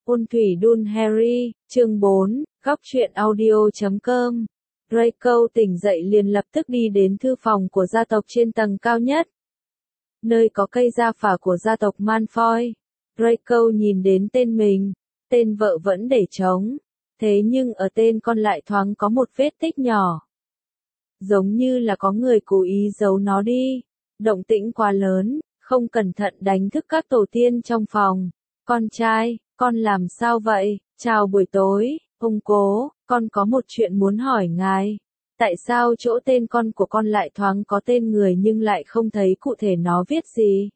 Ôn thủy đun Harry, chương 4, góc truyện audio.com. Draco tỉnh dậy liền lập tức đi đến thư phòng của gia tộc trên tầng cao nhất, nơi có cây gia phả của gia tộc Malfoy. Draco nhìn đến tên mình, tên vợ vẫn để trống, thế nhưng ở tên con lại thoáng có một vết tích nhỏ. Giống như là có người cố ý giấu nó đi. Động tĩnh quá lớn, không cẩn thận đánh thức các tổ tiên trong phòng. Con trai, con làm sao vậy? Chào buổi tối, ông cố, con có một chuyện muốn hỏi ngài. Tại sao chỗ tên con của con lại thoáng có tên người nhưng lại không thấy cụ thể nó viết gì?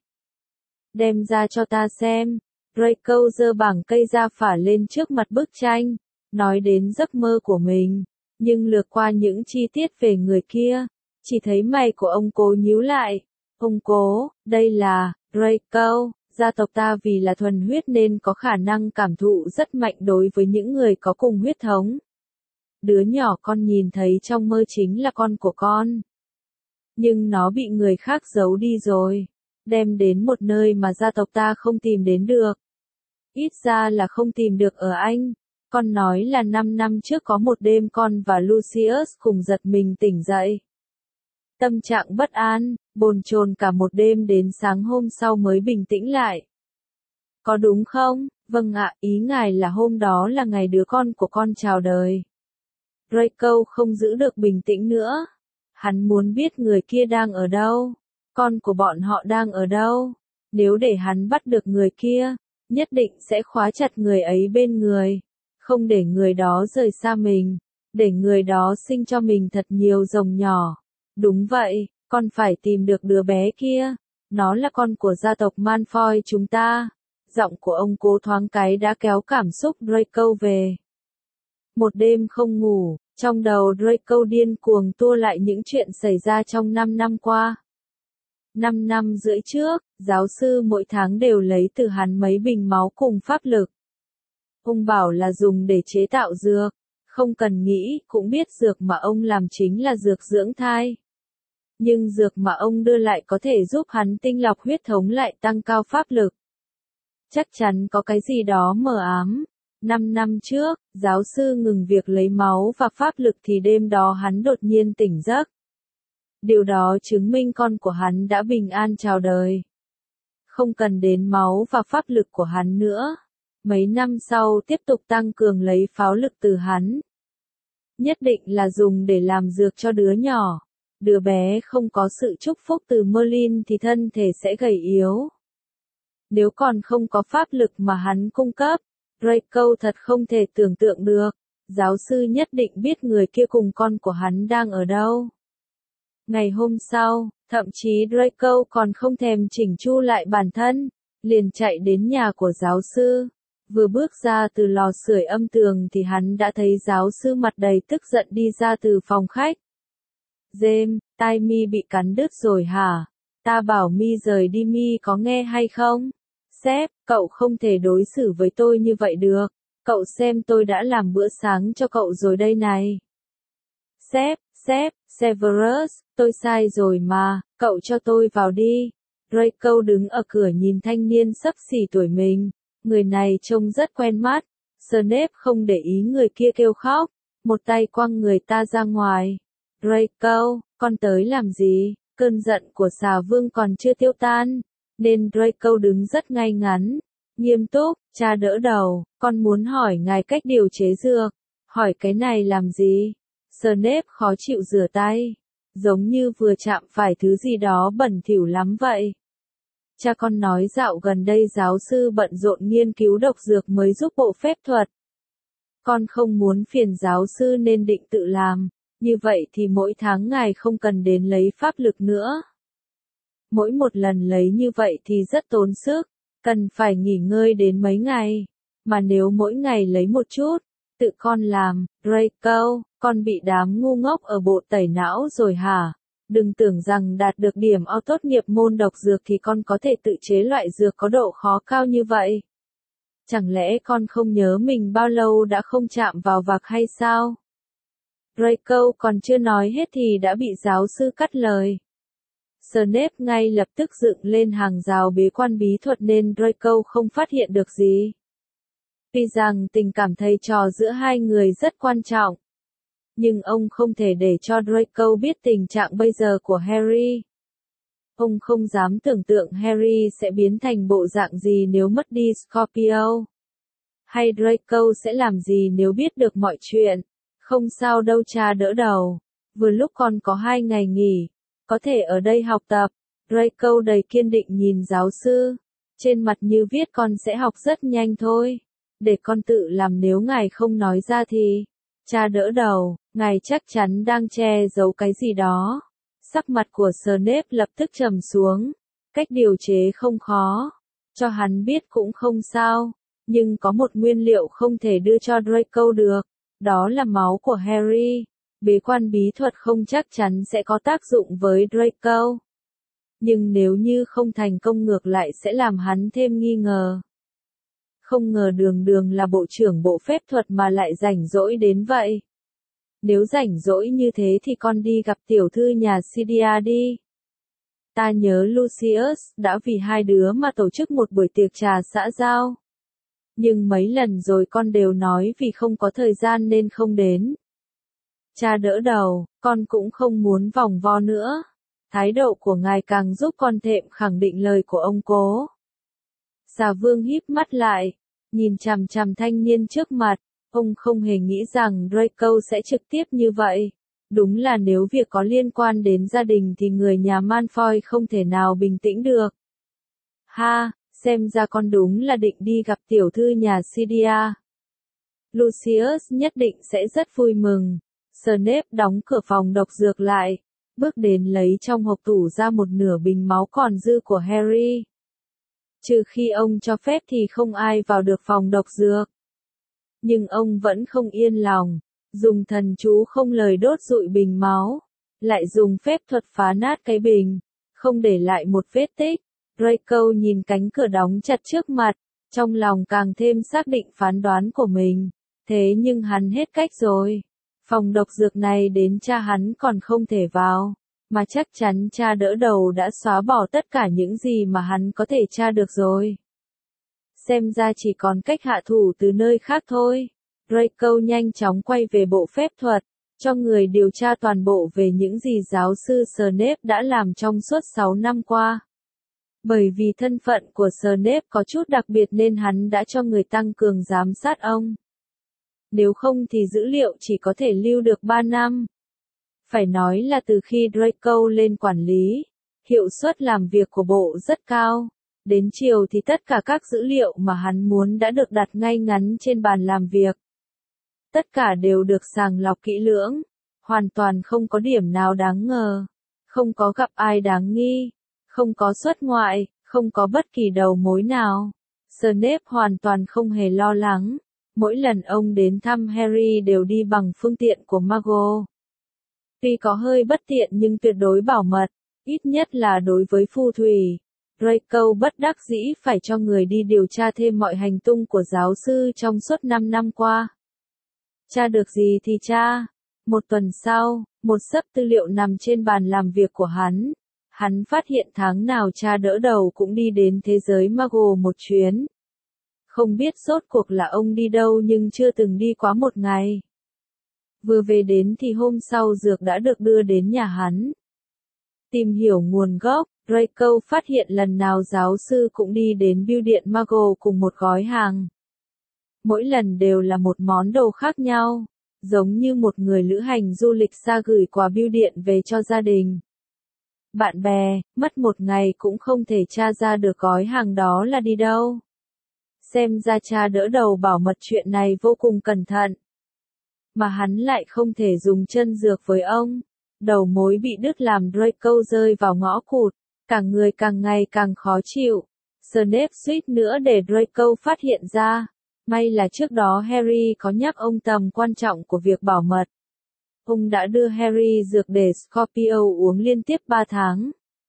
Đem ra cho ta xem. Draco giơ bảng cây gia phả lên trước mặt bức tranh, nói đến giấc mơ của mình, nhưng lược qua những chi tiết về người kia, chỉ thấy mày của ông cố nhíu lại. Ông cố, đây là Draco. Gia tộc ta vì là thuần huyết nên có khả năng cảm thụ rất mạnh đối với những người có cùng huyết thống. Đứa nhỏ con nhìn thấy trong mơ chính là con của con. Nhưng nó bị người khác giấu đi rồi, đem đến một nơi mà gia tộc ta không tìm đến được. Ít ra là không tìm được ở Anh. Con nói là 5 năm trước có một đêm con và Lucius cùng giật mình tỉnh dậy. Tâm trạng bất an, bồn chồn cả một đêm đến sáng hôm sau mới bình tĩnh lại. Có đúng không? Vâng ạ, ý ngài là hôm đó là ngày đứa con của con chào đời. Draco không giữ được bình tĩnh nữa. Hắn muốn biết người kia đang ở đâu. Con của bọn họ đang ở đâu. Nếu để hắn bắt được người kia, nhất định sẽ khóa chặt người ấy bên người. Không để người đó rời xa mình. Để người đó sinh cho mình thật nhiều rồng nhỏ. Đúng vậy, con phải tìm được đứa bé kia. Nó là con của gia tộc Malfoy chúng ta. Giọng của ông cố thoáng cái đã kéo cảm xúc Draco về. Một đêm không ngủ, trong đầu Draco điên cuồng tua lại những chuyện xảy ra trong 5 năm qua. 5 năm rưỡi trước, giáo sư mỗi tháng đều lấy từ hắn mấy bình máu cùng pháp lực. Ông bảo là dùng để chế tạo dược. Không cần nghĩ, cũng biết dược mà ông làm chính là dược dưỡng thai. Nhưng dược mà ông đưa lại có thể giúp hắn tinh lọc huyết thống lại tăng cao pháp lực. Chắc chắn có cái gì đó mờ ám. 5 năm trước, giáo sư ngừng việc lấy máu và pháp lực thì đêm đó hắn đột nhiên tỉnh giấc. Điều đó chứng minh con của hắn đã bình an chào đời. Không cần đến máu và pháp lực của hắn nữa. Mấy năm sau tiếp tục tăng cường lấy pháo lực từ hắn. Nhất định là dùng để làm dược cho đứa nhỏ. Đứa bé không có sự chúc phúc từ Merlin thì thân thể sẽ gầy yếu. Nếu còn không có pháp lực mà hắn cung cấp, Draco thật không thể tưởng tượng được. Giáo sư nhất định biết người kia cùng con của hắn đang ở đâu. Ngày hôm sau, thậm chí Draco còn không thèm chỉnh chu lại bản thân, liền chạy đến nhà của giáo sư. Vừa bước ra từ lò sưởi âm tường thì hắn đã thấy giáo sư mặt đầy tức giận đi ra từ phòng khách. James, tai mi bị cắn đứt rồi hả? Ta bảo mi rời đi mi có nghe hay không? Sếp, cậu không thể đối xử với tôi như vậy được. Cậu xem tôi đã làm bữa sáng cho cậu rồi đây này. Sếp, Severus, tôi sai rồi mà, cậu cho tôi vào đi. Draco đứng ở cửa nhìn thanh niên xấp xỉ tuổi mình. Người này trông rất quen mắt. Snape không để ý người kia kêu khóc, một tay quăng người ta ra ngoài. Draco, con tới làm gì? Cơn giận của xà vương còn chưa tiêu tan, nên Draco đứng rất ngay ngắn, nghiêm túc. Cha đỡ đầu, con muốn hỏi ngài cách điều chế dược. Hỏi cái này làm gì? Snape khó chịu rửa tay, giống như vừa chạm phải thứ gì đó bẩn thỉu lắm vậy. Cha con nói dạo gần đây giáo sư bận rộn nghiên cứu độc dược mới giúp bộ phép thuật. Con không muốn phiền giáo sư nên định tự làm, như vậy thì mỗi tháng ngài không cần đến lấy pháp lực nữa. Mỗi một lần lấy như vậy thì rất tốn sức, cần phải nghỉ ngơi đến mấy ngày. Mà nếu mỗi ngày lấy một chút, tự con làm, Draco, con bị đám ngu ngốc ở bộ tẩy não rồi hả? Đừng tưởng rằng đạt được điểm ao tốt nghiệp môn độc dược thì con có thể tự chế loại dược có độ khó cao như vậy. Chẳng lẽ con không nhớ mình bao lâu đã không chạm vào vạc hay sao? Draco còn chưa nói hết thì đã bị giáo sư cắt lời. Snape ngay lập tức dựng lên hàng rào bế quan bí thuật nên Draco không phát hiện được gì. Tuy rằng tình cảm thầy trò giữa hai người rất quan trọng, nhưng ông không thể để cho Draco biết tình trạng bây giờ của Harry. Ông không dám tưởng tượng Harry sẽ biến thành bộ dạng gì nếu mất đi Scorpio. Hay Draco sẽ làm gì nếu biết được mọi chuyện. Không sao đâu cha đỡ đầu. Vừa lúc con có 2 ngày nghỉ, có thể ở đây học tập. Draco đầy kiên định nhìn giáo sư. Trên mặt như viết con sẽ học rất nhanh thôi. Để con tự làm nếu ngài không nói ra thì. Cha đỡ đầu, ngài chắc chắn đang che giấu cái gì đó. Sắc mặt của Snape lập tức trầm xuống. Cách điều chế không khó. Cho hắn biết cũng không sao. Nhưng có một nguyên liệu không thể đưa cho Draco được. Đó là máu của Harry. Bế quan bí thuật không chắc chắn sẽ có tác dụng với Draco. Nhưng nếu như không thành công ngược lại sẽ làm hắn thêm nghi ngờ. Không ngờ Đường Đường là bộ trưởng bộ phép thuật mà lại rảnh rỗi đến vậy. Nếu rảnh rỗi như thế thì con đi gặp tiểu thư nhà Sidia đi. Ta nhớ Lucius đã vì hai đứa mà tổ chức một buổi tiệc trà xã giao. Nhưng mấy lần rồi con đều nói vì không có thời gian nên không đến. Cha đỡ đầu, con cũng không muốn vòng vo nữa. Thái độ của ngài càng giúp con thêm khẳng định lời của ông cố. Xà Vương híp mắt lại, nhìn chằm chằm thanh niên trước mặt, ông không hề nghĩ rằng Draco sẽ trực tiếp như vậy. Đúng là nếu việc có liên quan đến gia đình thì người nhà Malfoy không thể nào bình tĩnh được. Ha, xem ra con đúng là định đi gặp tiểu thư nhà Sidia. Lucius nhất định sẽ rất vui mừng. Snape đóng cửa phòng độc dược lại, bước đến lấy trong hộp tủ ra một nửa bình máu còn dư của Harry. Trừ khi ông cho phép thì không ai vào được phòng độc dược. Nhưng ông vẫn không yên lòng, dùng thần chú không lời đốt rụi bình máu, lại dùng phép thuật phá nát cái bình, không để lại một vết tích. Draco nhìn cánh cửa đóng chặt trước mặt, trong lòng càng thêm xác định phán đoán của mình. Thế nhưng hắn hết cách rồi. Phòng độc dược này đến cha hắn còn không thể vào, mà chắc chắn cha đỡ đầu đã xóa bỏ tất cả những gì mà hắn có thể tra được rồi. Xem ra chỉ còn cách hạ thủ từ nơi khác thôi. Draco nhanh chóng quay về bộ phép thuật, cho người điều tra toàn bộ về những gì giáo sư Snape đã làm trong suốt 6 năm qua. Bởi vì thân phận của Snape có chút đặc biệt nên hắn đã cho người tăng cường giám sát ông. Nếu không thì dữ liệu chỉ có thể lưu được 3 năm. Phải nói là từ khi Draco lên quản lý, hiệu suất làm việc của bộ rất cao. Đến chiều thì tất cả các dữ liệu mà hắn muốn đã được đặt ngay ngắn trên bàn làm việc. Tất cả đều được sàng lọc kỹ lưỡng, hoàn toàn không có điểm nào đáng ngờ, không có gặp ai đáng nghi, không có xuất ngoại, không có bất kỳ đầu mối nào. Snape hoàn toàn không hề lo lắng. Mỗi lần ông đến thăm Harry đều đi bằng phương tiện của Mago. Tuy có hơi bất tiện nhưng tuyệt đối bảo mật, ít nhất là đối với phù thủy. Draco bất đắc dĩ phải cho người đi điều tra thêm mọi hành tung của giáo sư trong suốt 5 năm qua. Tra được gì thì tra. Một tuần sau, một xấp tư liệu nằm trên bàn làm việc của hắn. Hắn phát hiện tháng nào cha đỡ đầu cũng đi đến thế giới Mago một chuyến. Không biết rốt cuộc là ông đi đâu nhưng chưa từng đi quá một ngày. Vừa về đến thì hôm sau dược đã được đưa đến nhà hắn. Tìm hiểu nguồn gốc, Draco phát hiện lần nào giáo sư cũng đi đến bưu điện Mago cùng một gói hàng. Mỗi lần đều là một món đồ khác nhau, giống như một người lữ hành du lịch xa gửi quà bưu điện về cho gia đình. Bạn bè, mất một ngày cũng không thể tra ra được gói hàng đó là đi đâu. Xem ra cha đỡ đầu bảo mật chuyện này vô cùng cẩn thận. Mà hắn lại không thể dùng chân dược với ông. Đầu mối bị đứt làm Draco rơi vào ngõ cụt, cả người càng ngày càng khó chịu. Snape suýt nữa để Draco phát hiện ra. May là trước đó Harry có nhắc ông tầm quan trọng của việc bảo mật. Ông đã đưa Harry dược để Scorpio uống liên tiếp 3 tháng.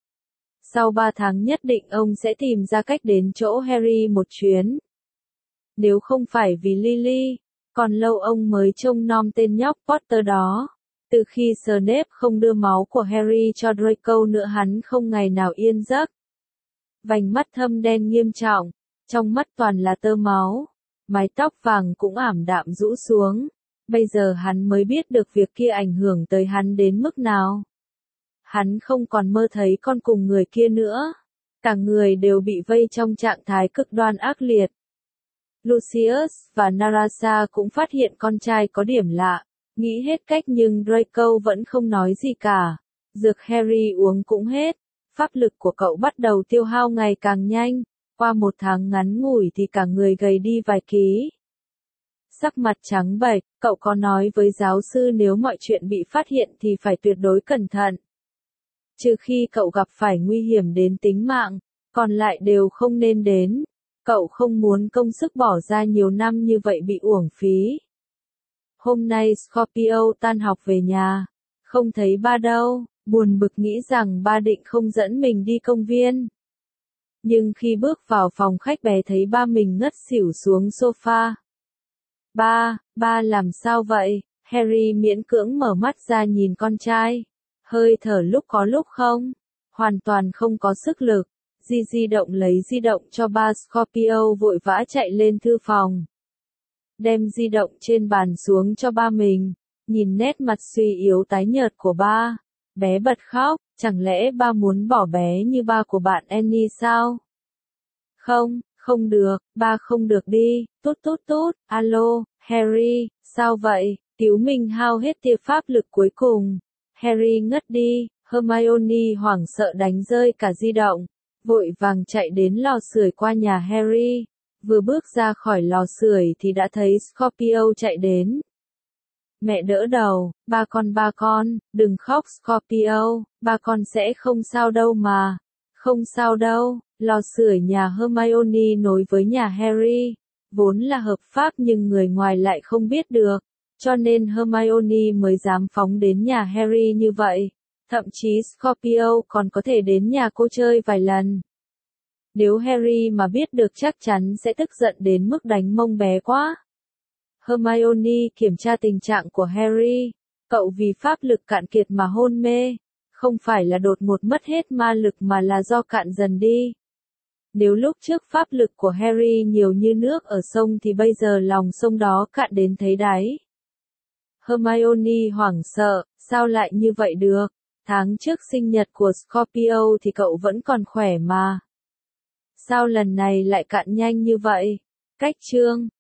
Sau 3 tháng nhất định ông sẽ tìm ra cách đến chỗ Harry một chuyến. Nếu không phải vì Lily, còn lâu ông mới trông nom tên nhóc Potter đó. Từ khi Snape không đưa máu của Harry cho Draco nữa hắn không ngày nào yên giấc. Vành mắt thâm đen nghiêm trọng, trong mắt toàn là tơ máu. mái tóc vàng cũng ảm đạm rũ xuống. Bây giờ hắn mới biết được việc kia ảnh hưởng tới hắn đến mức nào. Hắn không còn mơ thấy con cùng người kia nữa. Cả người đều bị vây trong trạng thái cực đoan ác liệt. Lucius và Narasa cũng phát hiện con trai có điểm lạ, nghĩ hết cách nhưng Draco vẫn không nói gì cả. Dược Harry uống cũng hết, pháp lực của cậu bắt đầu tiêu hao ngày càng nhanh, qua một tháng ngắn ngủi thì cả người gầy đi vài ký. Sắc mặt trắng bệch, cậu có nói với giáo sư nếu mọi chuyện bị phát hiện thì phải tuyệt đối cẩn thận. Trừ khi cậu gặp phải nguy hiểm đến tính mạng, còn lại đều không nên đến. Cậu không muốn công sức bỏ ra nhiều năm như vậy bị uổng phí. Hôm nay Scorpio tan học về nhà, không thấy ba đâu, buồn bực nghĩ rằng ba định không dẫn mình đi công viên. Nhưng khi bước vào phòng khách bé thấy ba mình ngất xỉu xuống sofa. Ba làm sao vậy? Harry miễn cưỡng mở mắt ra nhìn con trai. Hơi thở lúc có lúc không. Hoàn toàn không có sức lực. Di động lấy di động cho ba. Scorpio vội vã chạy lên thư phòng. Đem di động trên bàn xuống cho ba mình. Nhìn nét mặt suy yếu tái nhợt của ba. Bé bật khóc. Chẳng lẽ ba muốn bỏ bé như ba của bạn Annie sao? Không được, ba không được đi. Tút, alo, Harry, sao vậy? Cứu mình hao hết tia pháp lực cuối cùng. Harry ngất đi, Hermione hoảng sợ đánh rơi cả di động. Vội vàng chạy đến lò sưởi qua nhà Harry. Vừa bước ra khỏi lò sưởi thì đã thấy Scorpio chạy đến. Mẹ đỡ đầu, ba con, đừng khóc Scorpio, ba con sẽ không sao đâu mà. Không sao đâu, lò sưởi nhà Hermione nối với nhà Harry. Vốn là hợp pháp nhưng người ngoài lại không biết được. Cho nên Hermione mới dám phóng đến nhà Harry như vậy. Thậm chí Scorpio còn có thể đến nhà cô chơi vài lần. Nếu Harry mà biết được chắc chắn sẽ tức giận đến mức đánh mông bé quá. Hermione kiểm tra tình trạng của Harry. Cậu vì pháp lực cạn kiệt mà hôn mê. Không phải là đột ngột mất hết ma lực mà là do cạn dần đi. Nếu lúc trước pháp lực của Harry nhiều như nước ở sông thì bây giờ lòng sông đó cạn đến thấy đáy. Hermione hoảng sợ, sao lại như vậy được? Tháng trước sinh nhật của Scorpio thì cậu vẫn còn khỏe mà. Sao lần này lại cạn nhanh như vậy? Cách chương